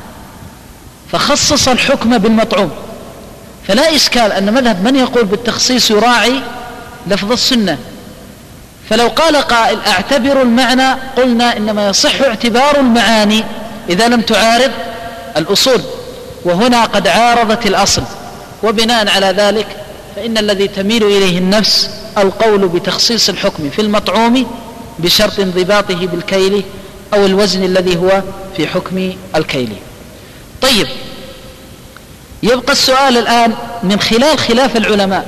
فخصص الحكم بالمطعوم. فلا إشكال أن مذهب من يقول بالتخصيص يراعي لفظ السنة. فلو قال قائل: أعتبر المعنى، قلنا إنما يصح اعتبار المعاني إذا لم تعارض الأصول، وهنا قد عارضت الأصل، وبناء على ذلك فإن الذي تميل إليه النفس القول بتخصيص الحكم في المطعوم بشرط انضباطه بالكيل أو الوزن الذي هو في حكم الكيل. طيب، يبقى السؤال الآن: من خلال خلاف العلماء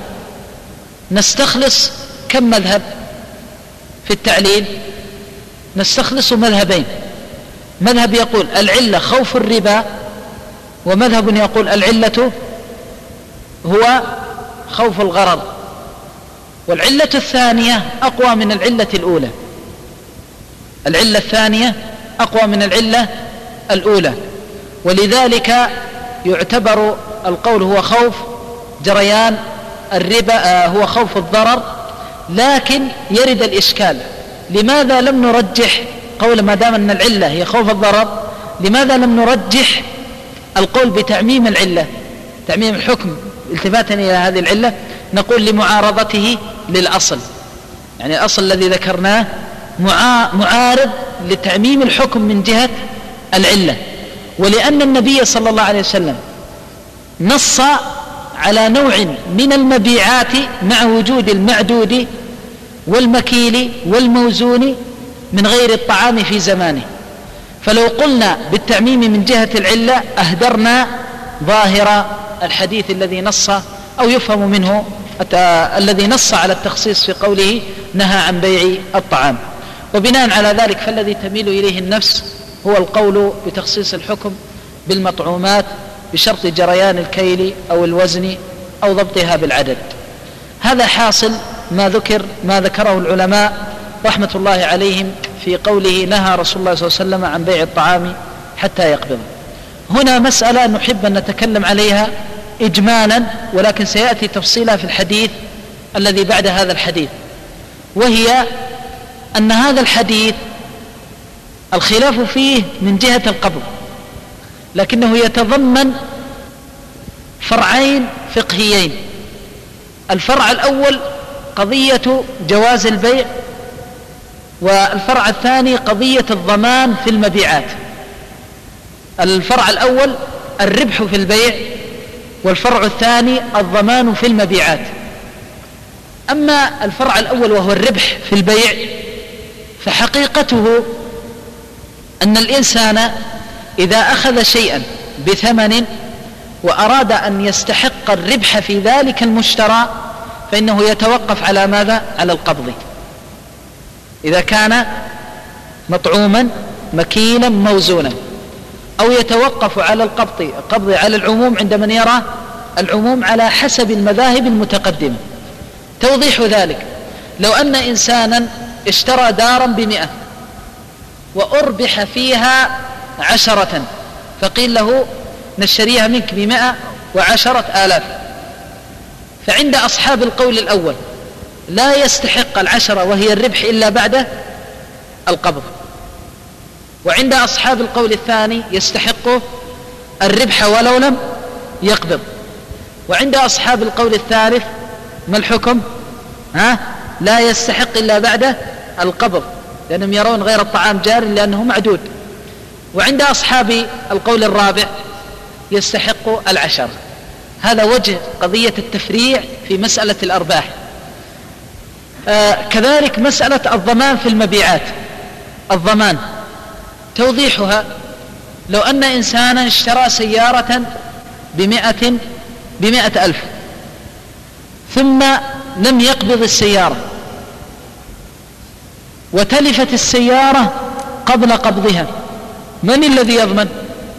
نستخلص كم مذهب في التعليل؟ نستخلص مذهبين: مذهب يقول العلة خوف الربا، ومذهب يقول العلة هو خوف الغرر. والعلة الثانية أقوى من العلة الأولى، العلة الثانية أقوى من العلة الأولى، ولذلك يعتبر القول هو خوف جريان الربا، هو خوف الضرر. لكن يرد الإشكال: لماذا لم نرجح قول ما دام أن العلة هي خوف الضرر، لماذا لم نرجح القول بتعميم العلة، تعميم الحكم التفاتا إلى هذه العلة؟ نقول لمعارضته للأصل، يعني الأصل الذي ذكرناه معارض لتعميم الحكم من جهة العلة، ولأن النبي صلى الله عليه وسلم نص على نوع من المبيعات مع وجود المعدود والمكيل والموزون من غير الطعام في زمانه، فلو قلنا بالتعميم من جهة العلة أهدرنا ظاهر الحديث الذي نص أو يفهم منه الذي نص على التخصيص في قوله نهى عن بيع الطعام. وبناء على ذلك فالذي تميل إليه النفس هو القول بتخصيص الحكم بالمطعومات بشرط جريان الكيل أو الوزن أو ضبطها بالعدد. هذا حاصل ما ذكره العلماء رحمة الله عليهم في قوله نهى رسول الله صلى الله عليه وسلم عن بيع الطعام حتى يقبض. هنا مسألة نحب أن نتكلم عليها إجمالا، ولكن سيأتي تفصيلها في الحديث الذي بعد هذا الحديث، وهي أن هذا الحديث الخلاف فيه من جهة القبض، لكنه يتضمن فرعين فقهيين. الفرع الأول قضية جواز البيع، والفرع الثاني قضية الضمان في المبيعات. الفرع الأول الربح في البيع، والفرع الثاني الضمان في المبيعات. أما الفرع الأول وهو الربح في البيع فحقيقته أن الإنسان إذا أخذ شيئا بثمن وأراد أن يستحق الربح في ذلك المشترى فإنه يتوقف على ماذا؟ على القبض. إذا كان مطعوما مكيلا موزونا، أو يتوقف على القبض على العموم عند من يرى العموم على حسب المذاهب المتقدمة. توضيح ذلك: لو أن إنسانا اشترى دارا ب100 وأربح فيها 10، فقيل له نشتريها منك ب110,000، فعند أصحاب القول الأول لا يستحق 10 وهي الربح إلا بعد القبض، وعند أصحاب القول الثاني يستحق الربح ولو لم يقبض، وعند أصحاب القول الثالث ما الحكم؟ لا يستحق إلا بعد القبض، لأنهم يرون غير الطعام جار لأنه معدود، وعند أصحاب القول الرابع يستحق 10. هذا وجه قضية التفريع في مسألة الأرباح. كذلك مسألة الضمان في المبيعات. الضمان توضيحها: لو أن إنسانا اشترى سيارة ب100,000 ثم لم يقبض السيارة وتلفت السيارة قبل قبضها، من الذي يضمن؟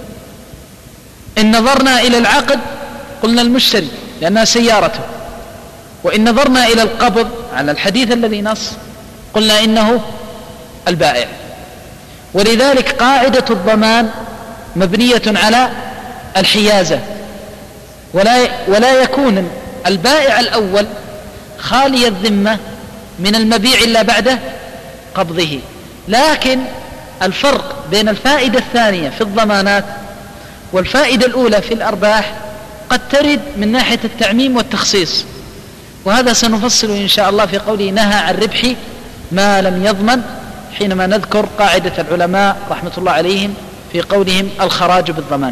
إن نظرنا إلى العقد قلنا المشتري لأنها سيارته، وإن نظرنا إلى القبض على الحديث الذي نص قلنا إنه البائع. ولذلك قاعدة الضمان مبنية على الحيازة، ولا يكون البائع الأول خالي الذمة من المبيع إلا بعد قبضه. لكن الفرق بين الفائدة الثانية في الضمانات والفائدة الأولى في الأرباح قد ترد من ناحية التعميم والتخصيص، وهذا سنفصل إن شاء الله في قوله نهى عن ربح ما لم يضمن، حينما نذكر قاعدة العلماء رحمة الله عليهم في قولهم الخراج بالضمان.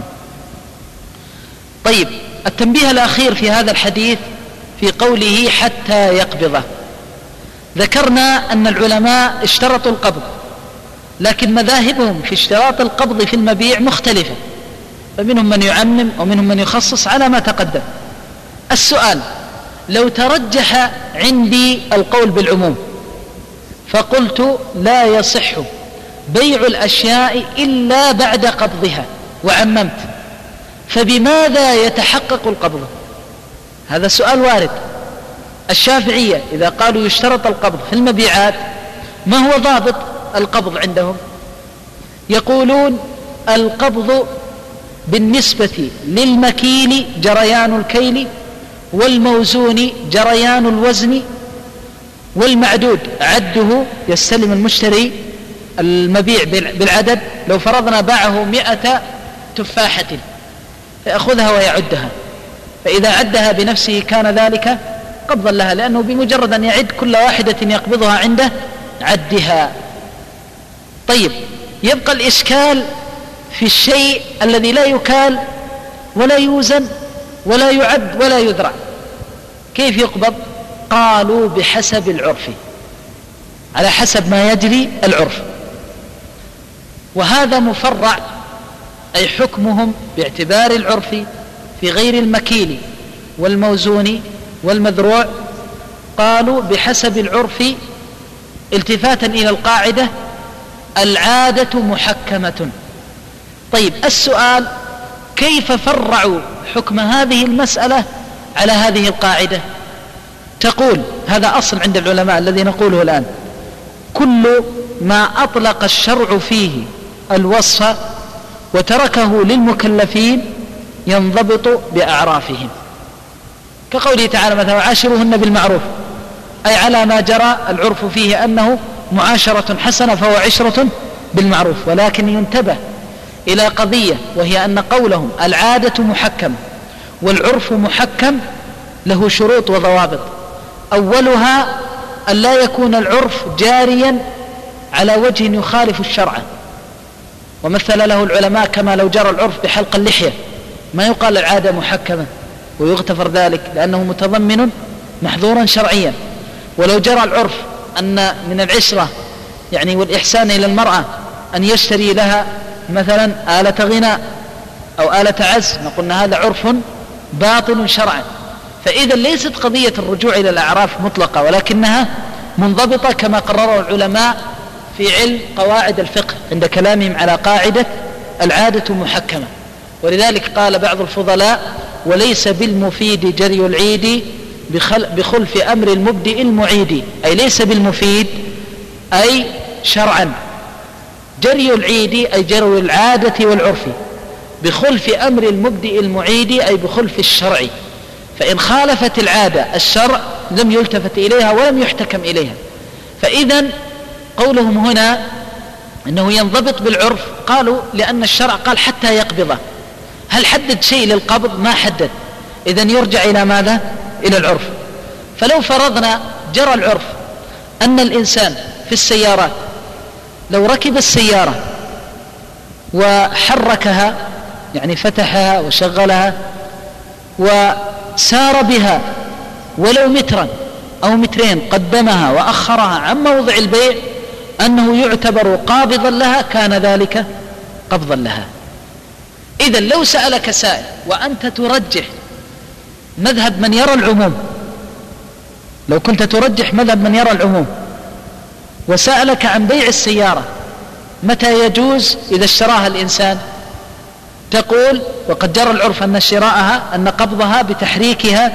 طيب، التنبيه الأخير في هذا الحديث في قوله حتى يقبضه. ذكرنا أن العلماء اشترطوا القبض، لكن مذاهبهم في اشتراط القبض في المبيع مختلفة. فمنهم من يعمم ومنهم من يخصص على ما تقدم. السؤال: لو ترجح عندي القول بالعموم فقلت لا يصح بيع الأشياء إلا بعد قبضها وعممت، فبماذا يتحقق القبض؟ هذا سؤال وارد. الشافعية إذا قالوا يشترط القبض في المبيعات، ما هو ضابط القبض عندهم؟ يقولون القبض بالنسبة للمكيل جريان الكيل، والموزون جريان الوزن، والمعدود عده، يستلم المشتري المبيع بالعدد. لو فرضنا باعه 100 تفاحة فيأخذها ويعدها، فإذا عدها بنفسه كان ذلك قبضا لها، لأنه بمجرد أن يعد كل واحدة يقبضها عنده عدها. طيب، يبقى الإشكال في الشيء الذي لا يكال ولا يوزن ولا يعد ولا يذرع، كيف يقبض؟ قالوا بحسب العرف، على حسب ما يجري العرف. وهذا مفرع، أي حكمهم باعتبار العرف في غير المكيل والموزون والمذروع. قالوا بحسب العرف التفاتا إلى القاعدة العادة محكمة. طيب، السؤال: كيف فرعوا حكم هذه المسألة على هذه القاعدة؟ تقول، هذا أصل عند العلماء الذي نقوله الآن: كل ما أطلق الشرع فيه الوصف وتركه للمكلفين ينضبط بأعرافهم، كقوله تعالى مثلا: وعاشروهن بالمعروف، أي على ما جرى العرف فيه أنه معاشرة حسنة فهو عشرة بالمعروف. ولكن ينتبه إلى قضية، وهي أن قولهم العادة محكمة والعرف محكم له شروط وضوابط. أولها أن لا يكون العرف جاريا على وجه يخالف الشرع، ومثل له العلماء كما لو جرى العرف بحلق اللحية ما يقال العادة محكمة ويغتفر ذلك، لأنه متضمن محظورا شرعيا. ولو جرى العرف أن من العشرة يعني والإحسان إلى المرأة أن يشتري لها مثلا آلة غناء أو آلة عزف، نقول هذا عرف باطل شرعا. فإذا ليست قضية الرجوع إلى الأعراف مطلقة، ولكنها منضبطة كما قرره العلماء في علم قواعد الفقه عند كلامهم على قاعدة العادة محكمة. ولذلك قال بعض الفضلاء: وليس بالمفيد جري العيد بخلف أمر المبدئ المعيد. أي ليس بالمفيد أي شرعا، جري العيد أي جري العادة والعرف، بخلف أمر المبدئ المعيد أي بخلف الشرع. فإن خالفت العادة الشرع لم يلتفت إليها ولم يحتكم إليها. فإذا قولهم هنا أنه ينضبط بالعرف، قالوا لأن الشرع قال حتى يقبضه. هل حدد شيء للقبض؟ ما حدد. إذن يرجع إلى ماذا؟ إلى العرف. فلو فرضنا جرى العرف أن الإنسان في السيارات لو ركب السيارة وحركها، يعني فتحها وشغلها وسار بها ولو مترا أو مترين، قدمها وأخرها عن موضع البيع، أنه يعتبر قابضا لها، كان ذلك قبضا لها. إذن لو سألك سائل وأنت ترجح مذهب من يرى العموم، لو كنت ترجح مذهب من يرى العموم وسألك عن بيع السيارة متى يجوز إذا اشتراها الإنسان، تقول وقد جرى العرف أن شراءها أن قبضها بتحريكها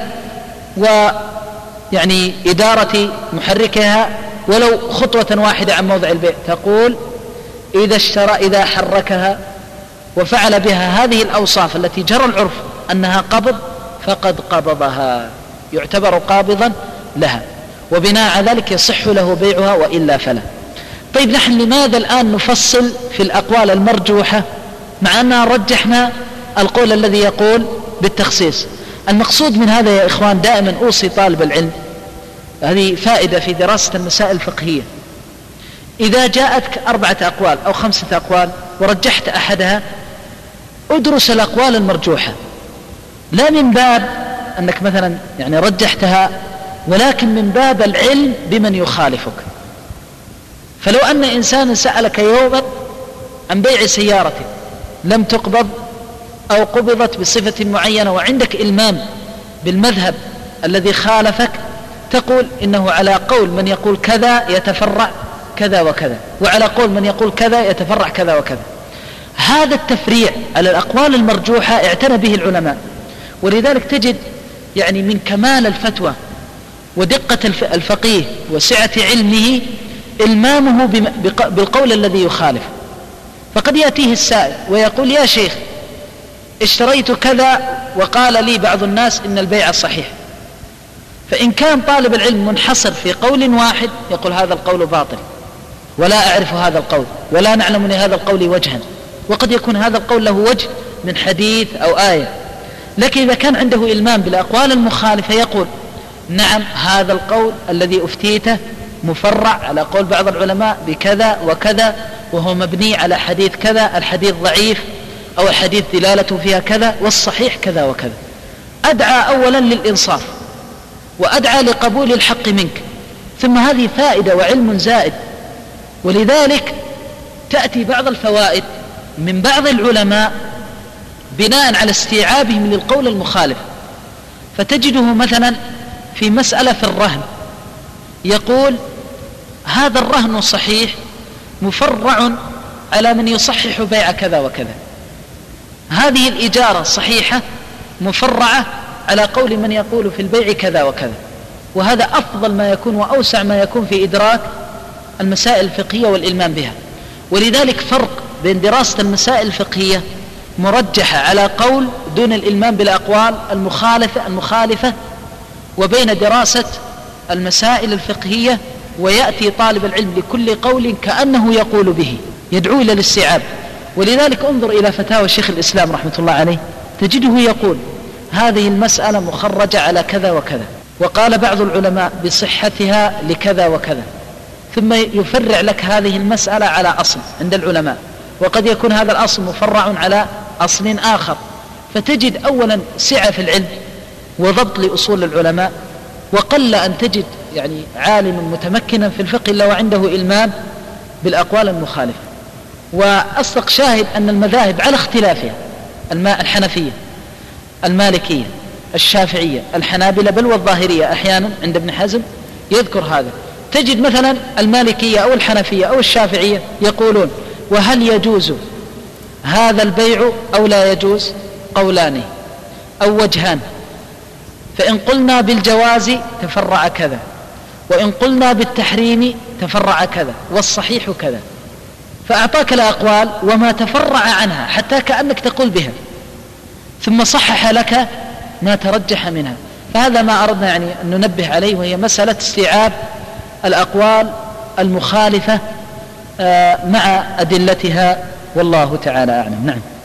ويعني إدارة محركها ولو خطوة واحدة عن موضع البيع، تقول إذا حركها وفعل بها هذه الأوصاف التي جرى العرف أنها قبض فقد قبضها، يعتبر قابضا لها، وبناء على ذلك يصح له بيعها وإلا فلا. طيب، نحن لماذا الآن نفصل في الأقوال المرجوحة مع أننا رجحنا القول الذي يقول بالتخصيص؟ المقصود من هذا يا إخوان، دائما أوصي طالب العلم، هذه فائدة في دراسة المسائل الفقهية، إذا جاءتك 4 أقوال أو 5 أقوال ورجحت أحدها، ادرس الأقوال المرجوحة، لا من باب أنك مثلا يعني رجحتها، ولكن من باب العلم بمن يخالفك. فلو أن إنسان سألك يوما عن بيع سيارة لم تقبض أو قبضت بصفة معينة وعندك إلمام بالمذهب الذي خالفك، تقول إنه على قول من يقول كذا يتفرع كذا وكذا، وعلى قول من يقول كذا يتفرع كذا وكذا. هذا التفريع على الأقوال المرجوحة اعتنى به العلماء، ولذلك تجد يعني من كمال الفتوى ودقة الفقيه وسعة علمه إلمامه بالقول الذي يخالف. فقد يأتيه السائل ويقول: يا شيخ، اشتريت كذا وقال لي بعض الناس إن البيع صحيح. فإن كان طالب العلم منحصر في قول واحد يقول هذا القول باطل، ولا أعرف هذا القول، ولا نعلم لهذا القول وجها، وقد يكون هذا القول له وجه من حديث أو آية. لكن إذا كان عنده إلمام بالأقوال المخالفة يقول: نعم، هذا القول الذي أفتيته مفرع على قول بعض العلماء بكذا وكذا، وهو مبني على حديث كذا، الحديث ضعيف أو الحديث دلالته فيها كذا، والصحيح كذا وكذا. أدعى أولا للإنصاف، وأدعى لقبول الحق منك، ثم هذه فائدة وعلم زائد. ولذلك تأتي بعض الفوائد من بعض العلماء بناء على استيعابهم للقول المخالف. فتجده مثلا في مسألة في الرهن يقول: هذا الرهن صحيح مفرع على من يصحح بيع كذا وكذا، هذه الإجارة صحيحة مفرعة على قول من يقول في البيع كذا وكذا. وهذا أفضل ما يكون وأوسع ما يكون في إدراك المسائل الفقهية والإلمام بها. ولذلك فرق بين دراسة المسائل الفقهية مرجحة على قول دون الإلمام بالأقوال المخالفة، وبين دراسة المسائل الفقهية ويأتي طالب العلم لكل قول كأنه يقول به، يدعو إلى الاستيعاب. ولذلك انظر إلى فتاوى شيخ الإسلام رحمة الله عليه، تجده يقول: هذه المسألة مخرجة على كذا وكذا، وقال بعض العلماء بصحتها لكذا وكذا، ثم يفرع لك هذه المسألة على أصل عند العلماء، وقد يكون هذا الأصل مفرع على أصل آخر. فتجد أولا سعة في العلم وضبط لأصول العلماء، وقل أن تجد يعني عالم متمكنا في الفقه إلا وعنده إلمام بالأقوال المخالفة. وأصدق شاهد أن المذاهب على اختلافها: الحنفية، المالكية، الشافعية، الحنابلة، بل والظاهرية أحيانا عند ابن حزم يذكر هذا. تجد مثلا المالكية أو الحنفية أو الشافعية يقولون: وهل يجوز هذا البيع أو لا يجوز؟ قولان أو وجهان، فإن قلنا بالجواز تفرع كذا، وإن قلنا بالتحريم تفرع كذا، والصحيح كذا. فأعطاك الأقوال وما تفرع عنها حتى كأنك تقول بها، ثم صحح لك ما ترجح منها. فهذا ما أردنا يعني أن ننبه عليه، وهي مسألة استيعاب الأقوال المخالفة مع أدلتها، والله تعالى أعلم. نعم.